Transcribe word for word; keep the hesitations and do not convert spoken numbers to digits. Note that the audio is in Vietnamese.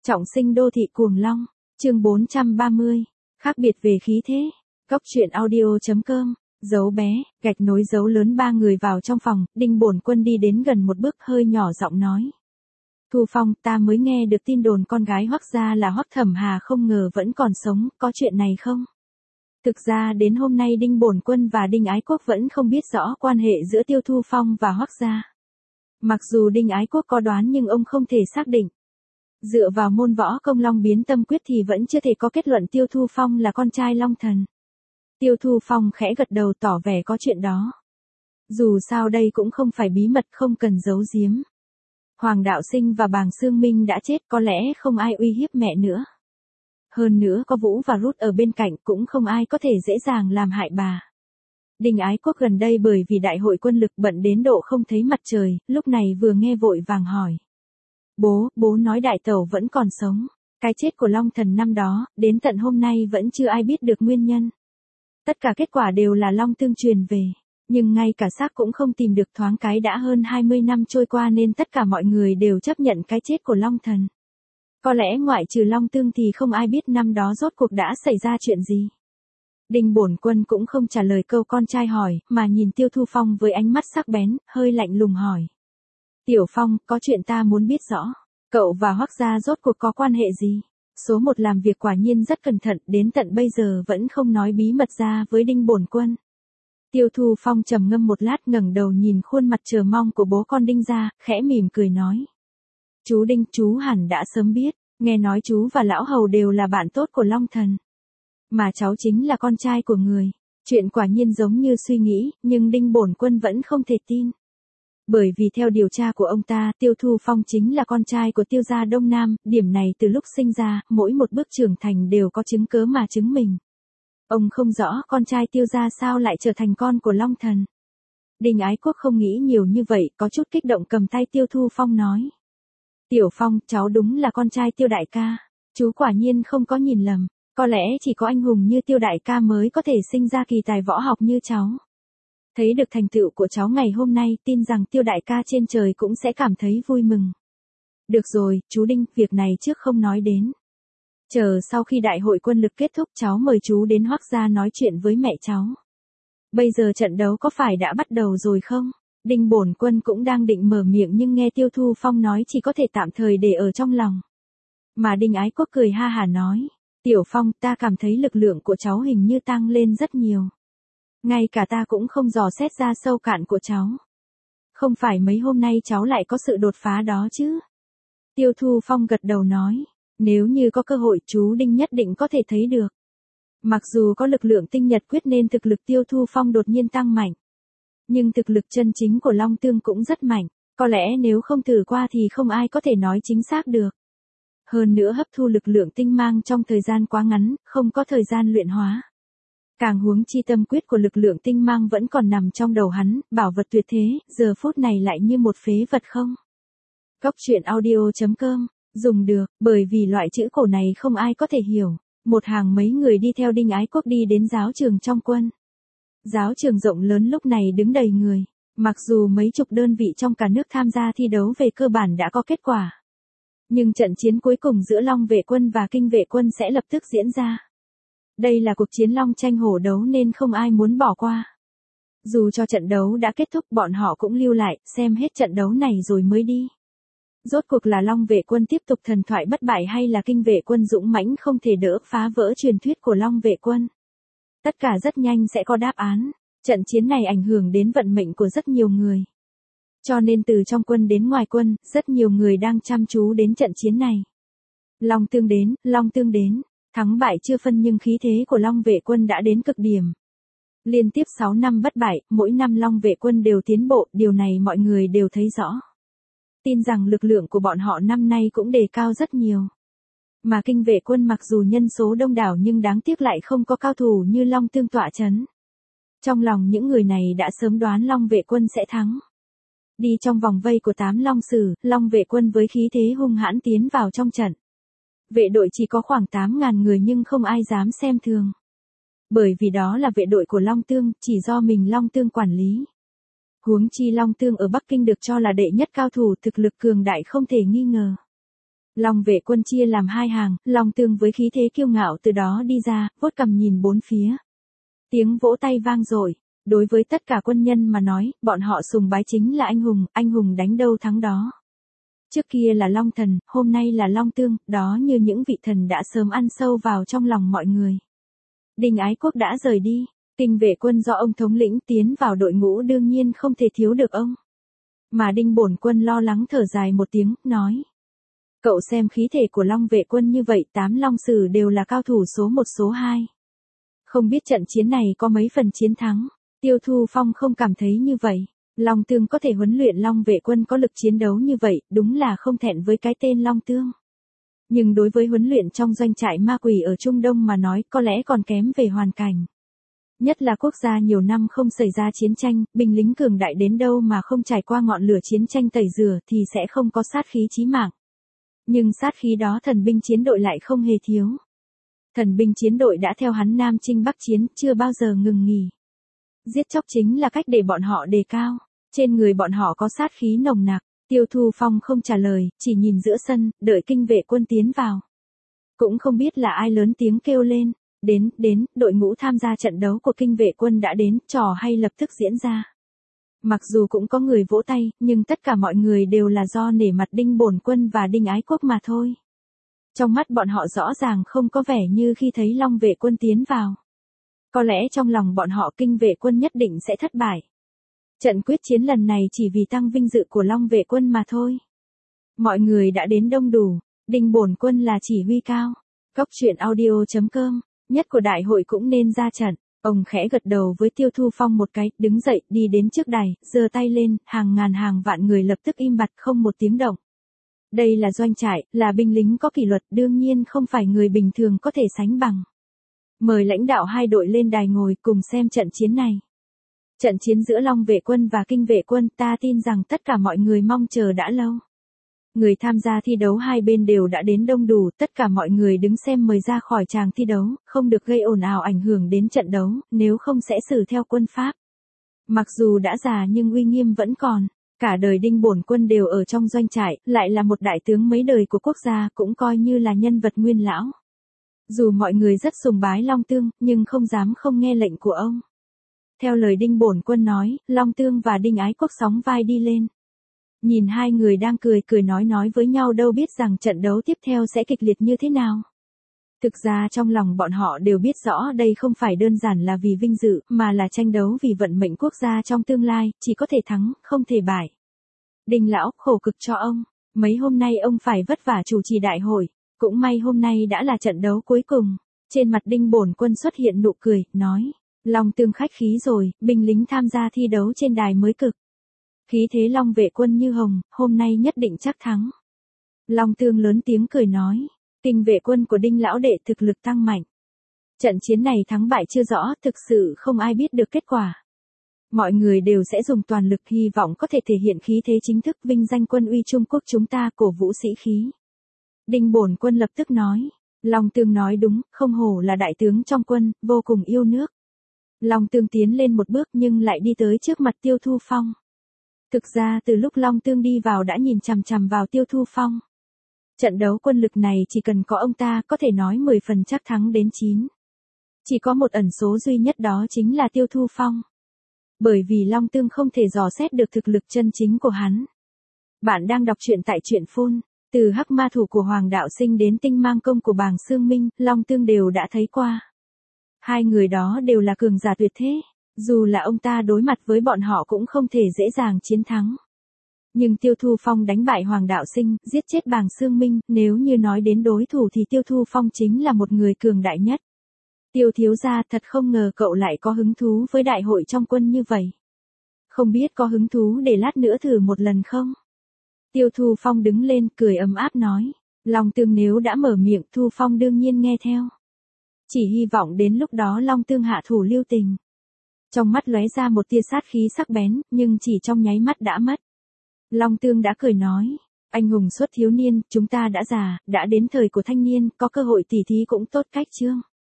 Trọng sinh đô thị cuồng long, chương bốn trăm ba mươi, khác biệt về khí thế. Góc truyện audio.com, dấu bé, gạch nối dấu lớn ba người vào trong phòng, Đinh Bổn Quân đi đến gần một bước hơi nhỏ giọng nói. Thu Phong, ta mới nghe được tin đồn con gái Hoắc gia là Hoắc Thẩm Hà không ngờ vẫn còn sống, có chuyện này không? Thực ra đến hôm nay Đinh Bổn Quân và Đinh Ái Quốc vẫn không biết rõ quan hệ giữa Tiêu Thu Phong và Hoắc gia. Mặc dù Đinh Ái Quốc có đoán nhưng ông không thể xác định. Dựa vào môn võ công Long biến tâm quyết thì vẫn chưa thể có kết luận Tiêu Thu Phong là con trai Long Thần. Tiêu Thu Phong khẽ gật đầu tỏ vẻ có chuyện đó. Dù sao đây cũng không phải bí mật không cần giấu giếm. Hoàng Đạo Sinh và Bàng Xương Minh đã chết, có lẽ không ai uy hiếp mẹ nữa. Hơn nữa có Vũ và Rút ở bên cạnh cũng không ai có thể dễ dàng làm hại bà. Đinh Ái Quốc gần đây bởi vì đại hội quân lực bận đến độ không thấy mặt trời, lúc này vừa nghe vội vàng hỏi. Bố, bố nói đại tẩu vẫn còn sống. Cái chết của Long Thần năm đó, đến tận hôm nay vẫn chưa ai biết được nguyên nhân. Tất cả kết quả đều là Long Tương truyền về. Nhưng ngay cả xác cũng không tìm được, thoáng cái đã hơn hai mươi năm trôi qua nên tất cả mọi người đều chấp nhận cái chết của Long Thần. Có lẽ ngoại trừ Long Tương thì không ai biết năm đó rốt cuộc đã xảy ra chuyện gì. Đinh Bổn Quân cũng không trả lời câu con trai hỏi, mà nhìn Tiêu Thu Phong với ánh mắt sắc bén, hơi lạnh lùng hỏi. Tiểu Phong, có chuyện ta muốn biết rõ. Cậu và Hoắc gia rốt cuộc có quan hệ gì? Số một làm việc quả nhiên rất cẩn thận, đến tận bây giờ vẫn không nói bí mật ra với Đinh Bổn Quân. Tiêu Thu Phong trầm ngâm một lát ngẩng đầu nhìn khuôn mặt chờ mong của bố con Đinh gia, khẽ mỉm cười nói. Chú Đinh, chú hẳn đã sớm biết, nghe nói chú và lão hầu đều là bạn tốt của Long Thần. Mà cháu chính là con trai của người. Chuyện quả nhiên giống như suy nghĩ, nhưng Đinh Bổn Quân vẫn không thể tin. Bởi vì theo điều tra của ông ta, Tiêu Thu Phong chính là con trai của Tiêu gia Đông Nam, điểm này từ lúc sinh ra, mỗi một bước trưởng thành đều có chứng cớ mà chứng minh. Ông không rõ con trai Tiêu gia sao lại trở thành con của Long Thần. Đinh Ái Quốc không nghĩ nhiều như vậy, có chút kích động cầm tay Tiêu Thu Phong nói. Tiểu Phong, cháu đúng là con trai Tiêu đại ca. Chú quả nhiên không có nhìn lầm. Có lẽ chỉ có anh hùng như Tiêu đại ca mới có thể sinh ra kỳ tài võ học như cháu. Thấy được thành tựu của cháu ngày hôm nay, tin rằng Tiêu đại ca trên trời cũng sẽ cảm thấy vui mừng. Được rồi, chú Đinh, việc này trước không nói đến. Chờ sau khi đại hội quân lực kết thúc cháu mời chú đến Hoắc gia nói chuyện với mẹ cháu. Bây giờ trận đấu có phải đã bắt đầu rồi không? Đinh Bổn Quân cũng đang định mở miệng nhưng nghe Tiêu Thu Phong nói chỉ có thể tạm thời để ở trong lòng. Mà Đinh Ái Quốc cười ha hả nói. Tiểu Phong, ta cảm thấy lực lượng của cháu hình như tăng lên rất nhiều. Ngay cả ta cũng không dò xét ra sâu cạn của cháu. Không phải mấy hôm nay cháu lại có sự đột phá đó chứ? Tiêu Thu Phong gật đầu nói. Nếu như có cơ hội chú Đinh nhất định có thể thấy được. Mặc dù có lực lượng tinh nhật quyết nên thực lực Tiêu Thu Phong đột nhiên tăng mạnh. Nhưng thực lực chân chính của Long Tương cũng rất mạnh. Có lẽ nếu không thử qua thì không ai có thể nói chính xác được. Hơn nữa hấp thu lực lượng tinh mang trong thời gian quá ngắn, không có thời gian luyện hóa. Càng huống chi tâm quyết của lực lượng tinh mang vẫn còn nằm trong đầu hắn, bảo vật tuyệt thế, giờ phút này lại như một phế vật không. Góc truyện audio.com, dùng được, bởi vì loại chữ cổ này không ai có thể hiểu. Một hàng mấy người đi theo Đinh Ái Quốc đi đến giáo trường trong quân. Giáo trường rộng lớn lúc này đứng đầy người. Mặc dù mấy chục đơn vị trong cả nước tham gia thi đấu về cơ bản đã có kết quả. Nhưng trận chiến cuối cùng giữa Long vệ quân và Kinh vệ quân sẽ lập tức diễn ra. Đây là cuộc chiến long tranh hổ đấu nên không ai muốn bỏ qua. Dù cho trận đấu đã kết thúc bọn họ cũng lưu lại, xem hết trận đấu này rồi mới đi. Rốt cuộc là Long vệ quân tiếp tục thần thoại bất bại hay là Kinh vệ quân dũng mãnh không thể đỡ phá vỡ truyền thuyết của Long vệ quân. Tất cả rất nhanh sẽ có đáp án. Trận chiến này ảnh hưởng đến vận mệnh của rất nhiều người. Cho nên từ trong quân đến ngoài quân, rất nhiều người đang chăm chú đến trận chiến này. Long Tương đến, Long Tương đến. Thắng bại chưa phân nhưng khí thế của Long vệ quân đã đến cực điểm. Liên tiếp sáu năm bất bại, mỗi năm Long vệ quân đều tiến bộ, điều này mọi người đều thấy rõ. Tin rằng lực lượng của bọn họ năm nay cũng đề cao rất nhiều. Mà Kinh vệ quân mặc dù nhân số đông đảo nhưng đáng tiếc lại không có cao thủ như Long Tương tọa chấn. Trong lòng những người này đã sớm đoán Long vệ quân sẽ thắng. Đi trong vòng vây của tám Long Sử, Long vệ quân với khí thế hung hãn tiến vào trong trận. Vệ đội chỉ có khoảng tám ngàn người nhưng không ai dám xem thường. Bởi vì đó là vệ đội của Long Tương, chỉ do mình Long Tương quản lý. Huống chi Long Tương ở Bắc Kinh được cho là đệ nhất cao thủ thực lực cường đại không thể nghi ngờ. Long vệ quân chia làm hai hàng, Long Tương với khí thế kiêu ngạo từ đó đi ra, vuốt cằm nhìn bốn phía. Tiếng vỗ tay vang dội. Đối với tất cả quân nhân mà nói, bọn họ sùng bái chính là anh hùng, anh hùng đánh đâu thắng đó. Trước kia là Long Thần, hôm nay là Long Tương, đó như những vị thần đã sớm ăn sâu vào trong lòng mọi người. Đinh Ái Quốc đã rời đi, kinh vệ quân do ông thống lĩnh tiến vào đội ngũ đương nhiên không thể thiếu được ông. Mà Đinh Bổn Quân lo lắng thở dài một tiếng, nói. Cậu xem khí thể của Long vệ quân như vậy, tám Long Sử đều là cao thủ số một số hai. Không biết trận chiến này có mấy phần chiến thắng. Tiêu Thu Phong không cảm thấy như vậy. Long Tương có thể huấn luyện Long vệ quân có lực chiến đấu như vậy, đúng là không thẹn với cái tên Long Tương. Nhưng đối với huấn luyện trong doanh trại ma quỷ ở Trung Đông mà nói có lẽ còn kém về hoàn cảnh. Nhất là quốc gia nhiều năm không xảy ra chiến tranh, binh lính cường đại đến đâu mà không trải qua ngọn lửa chiến tranh tẩy rửa thì sẽ không có sát khí chí mạng. Nhưng sát khí đó thần binh chiến đội lại không hề thiếu. Thần binh chiến đội đã theo hắn Nam Chinh Bắc Chiến, chưa bao giờ ngừng nghỉ. Giết chóc chính là cách để bọn họ đề cao. Trên người bọn họ có sát khí nồng nặc. Tiêu Thu Phong không trả lời, chỉ nhìn giữa sân, đợi kinh vệ quân tiến vào. Cũng không biết là ai lớn tiếng kêu lên. Đến, đến, đội ngũ tham gia trận đấu của kinh vệ quân đã đến, trò hay lập tức diễn ra. Mặc dù cũng có người vỗ tay, nhưng tất cả mọi người đều là do nể mặt Đinh Bổn Quân và Đinh Ái Quốc mà thôi. Trong mắt bọn họ rõ ràng không có vẻ như khi thấy Long vệ quân tiến vào. Có lẽ trong lòng bọn họ kinh vệ quân nhất định sẽ thất bại. Trận quyết chiến lần này chỉ vì tăng vinh dự của Long vệ quân mà thôi. Mọi người đã đến đông đủ, Đinh Bổn Quân là chỉ huy cao. Cóc truyện audio chấm com, nhất của đại hội cũng nên ra trận. Ông khẽ gật đầu với Tiêu Thu Phong một cái, đứng dậy, đi đến trước đài, giơ tay lên, hàng ngàn hàng vạn người lập tức im bặt không một tiếng động. Đây là doanh trại, là binh lính có kỷ luật, đương nhiên không phải người bình thường có thể sánh bằng. Mời lãnh đạo hai đội lên đài ngồi cùng xem trận chiến này. Trận chiến giữa Long vệ quân và Kinh vệ quân, ta tin rằng tất cả mọi người mong chờ đã lâu. Người tham gia thi đấu hai bên đều đã đến đông đủ, tất cả mọi người đứng xem mời ra khỏi tràng thi đấu, không được gây ồn ào ảnh hưởng đến trận đấu, nếu không sẽ xử theo quân pháp. Mặc dù đã già nhưng uy nghiêm vẫn còn, cả đời Đinh Bổn Quân đều ở trong doanh trại, lại là một đại tướng mấy đời của quốc gia, cũng coi như là nhân vật nguyên lão. Dù mọi người rất sùng bái Long Tương, nhưng không dám không nghe lệnh của ông. Theo lời Đinh Bổn Quân nói, Long Tương và Đinh Ái Quốc sóng vai đi lên. Nhìn hai người đang cười cười nói nói với nhau đâu biết rằng trận đấu tiếp theo sẽ kịch liệt như thế nào. Thực ra trong lòng bọn họ đều biết rõ đây không phải đơn giản là vì vinh dự, mà là tranh đấu vì vận mệnh quốc gia trong tương lai, chỉ có thể thắng, không thể bại. Đinh lão, khổ cực cho ông, mấy hôm nay ông phải vất vả chủ trì đại hội, cũng may hôm nay đã là trận đấu cuối cùng. Trên mặt Đinh Bổn Quân xuất hiện nụ cười, nói, Long Tương khách khí rồi, binh lính tham gia thi đấu trên đài mới cực. Khí thế Long vệ quân như hồng, hôm nay nhất định chắc thắng. Long Tương lớn tiếng cười nói, Kinh vệ quân của Đinh lão đệ thực lực tăng mạnh. Trận chiến này thắng bại chưa rõ, thực sự không ai biết được kết quả. Mọi người đều sẽ dùng toàn lực hy vọng có thể thể hiện khí thế chính thức vinh danh quân uy Trung Quốc chúng ta cổ vũ sĩ khí. Đinh Bổn Quân lập tức nói, Long Tương nói đúng, không hổ là đại tướng trong quân, vô cùng yêu nước. Long Tương tiến lên một bước nhưng lại đi tới trước mặt Tiêu Thu Phong. Thực ra từ lúc Long Tương đi vào đã nhìn chằm chằm vào Tiêu Thu Phong. Trận đấu quân lực này chỉ cần có ông ta có thể nói mười phần chắc thắng đến chín. Chỉ có một ẩn số duy nhất đó chính là Tiêu Thu Phong. Bởi vì Long Tương không thể dò xét được thực lực chân chính của hắn. Bạn đang đọc truyện tại truyện phun, từ Hắc Ma Thủ của Hoàng Đạo Sinh đến Tinh Mang Công của Bàng Xương Minh, Long Tương đều đã thấy qua. Hai người đó đều là cường giả tuyệt thế, dù là ông ta đối mặt với bọn họ cũng không thể dễ dàng chiến thắng. Nhưng Tiêu Thu Phong đánh bại Hoàng Đạo Sinh, giết chết Bàng Xương Minh, nếu như nói đến đối thủ thì Tiêu Thu Phong chính là một người cường đại nhất. Tiêu thiếu gia, thật không ngờ cậu lại có hứng thú với đại hội trong quân như vậy. Không biết có hứng thú để lát nữa thử một lần không? Tiêu Thu Phong đứng lên cười ấm áp nói, Long Tương nếu đã mở miệng Thu Phong đương nhiên nghe theo. Chỉ hy vọng đến lúc đó Long Tương hạ thủ lưu tình. Trong mắt lóe ra một tia sát khí sắc bén, nhưng chỉ trong nháy mắt đã mất. Long Tương đã cười nói, anh hùng xuất thiếu niên, chúng ta đã già, đã đến thời của thanh niên, có cơ hội tỉ thí cũng tốt cách chương.